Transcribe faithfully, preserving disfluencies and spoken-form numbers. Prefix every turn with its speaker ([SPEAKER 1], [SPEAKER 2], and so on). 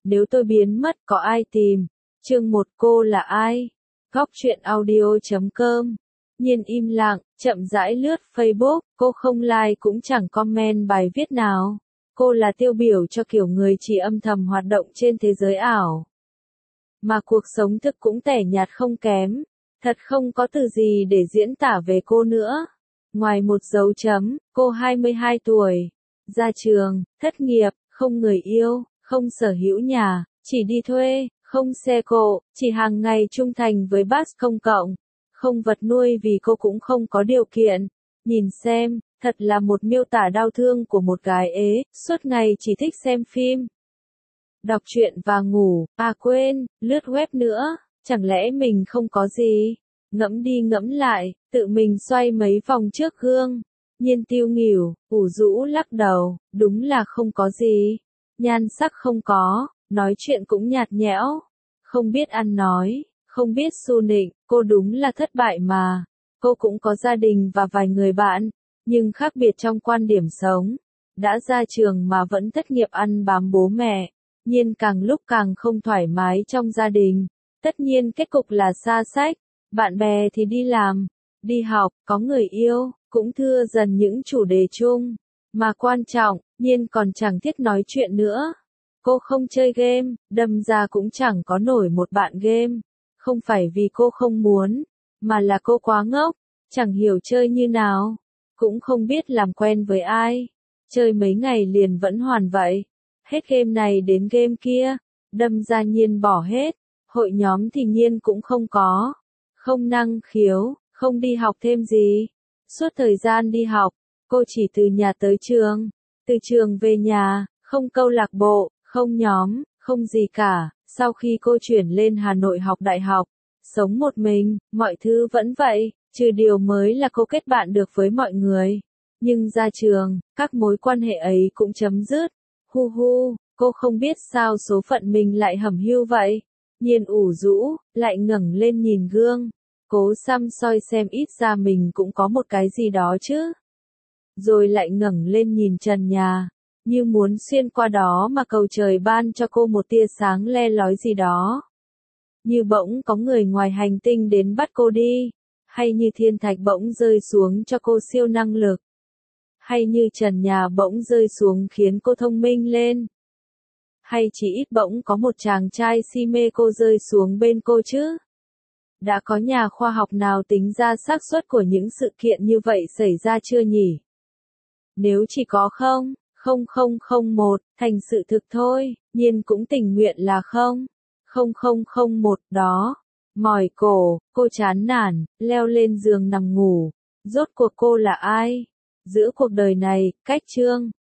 [SPEAKER 1] Nếu tôi biến mất có ai tìm? Chương một cô là ai? Góc truyện audio chấm com. Nhiên im lặng, chậm rãi lướt Facebook, cô không like cũng chẳng comment bài viết nào. Cô là tiêu biểu cho kiểu người chỉ âm thầm hoạt động trên thế giới ảo. Mà cuộc sống thực cũng tẻ nhạt không kém. Thật không có từ gì để diễn tả về cô nữa. Ngoài một dấu chấm, cô hai mươi hai tuổi. Ra trường, thất nghiệp, không người yêu, không sở hữu nhà, chỉ đi thuê, không xe cộ, chỉ hàng ngày trung thành với bus công cộng. Không vật nuôi vì cô cũng không có điều kiện. Nhìn xem, thật là một miêu tả đau thương của một gái ế, suốt ngày chỉ thích xem phim, đọc truyện và ngủ, à quên, lướt web nữa, chẳng lẽ mình không có gì? Ngẫm đi ngẫm lại, tự mình xoay mấy vòng trước gương. Nhiên tiêu nghỉu, ủ rũ lắc đầu, đúng là không có gì. Nhan sắc không có, nói chuyện cũng nhạt nhẽo, không biết ăn nói, không biết xu nịnh, cô đúng là thất bại mà. Cô cũng có gia đình và vài người bạn, nhưng khác biệt trong quan điểm sống. Đã ra trường mà vẫn thất nghiệp ăn bám bố mẹ. Nhiên càng lúc càng không thoải mái trong gia đình. Tất nhiên kết cục là xa sách, bạn bè thì đi làm, đi học, có người yêu, cũng thưa dần những chủ đề chung. Mà quan trọng, Nhiên còn chẳng thiết nói chuyện nữa. Cô không chơi game, đâm ra cũng chẳng có nổi một bạn game. Không phải vì cô không muốn, mà là cô quá ngốc, chẳng hiểu chơi như nào, cũng không biết làm quen với ai. Chơi mấy ngày liền vẫn hoàn vậy. Hết game này đến game kia, đâm ra Nhiên bỏ hết. Hội nhóm thì Nhiên cũng không có. Không năng khiếu, không đi học thêm gì. Suốt thời gian đi học, cô chỉ từ nhà tới trường, từ trường về nhà, không câu lạc bộ, không nhóm, không gì cả. Sau khi cô chuyển lên Hà Nội học đại học, sống một mình, mọi thứ vẫn vậy, trừ điều mới là cô kết bạn được với mọi người. Nhưng ra trường, các mối quan hệ ấy cũng chấm dứt. Hu hu, cô không biết sao số phận mình lại hẩm hiu vậy. Nhiên ủ rũ, lại ngẩng lên nhìn gương. Cố xăm soi xem ít ra mình cũng có một cái gì đó chứ. Rồi lại ngẩng lên nhìn trần nhà, như muốn xuyên qua đó mà cầu trời ban cho cô một tia sáng le lói gì đó. Như bỗng có người ngoài hành tinh đến bắt cô đi, hay như thiên thạch bỗng rơi xuống cho cô siêu năng lực, hay như trần nhà bỗng rơi xuống khiến cô thông minh lên, hay chỉ ít bỗng có một chàng trai si mê cô rơi xuống bên cô chứ. Đã có nhà khoa học nào tính ra xác suất của những sự kiện như vậy xảy ra chưa nhỉ? Nếu chỉ có không, không không không một, thành sự thực thôi, Nhiên cũng tình nguyện là không, không không không một đó. Mỏi cổ, cô chán nản, leo lên giường nằm ngủ. Rốt cuộc cô là ai? Giữa cuộc đời này, cách chương,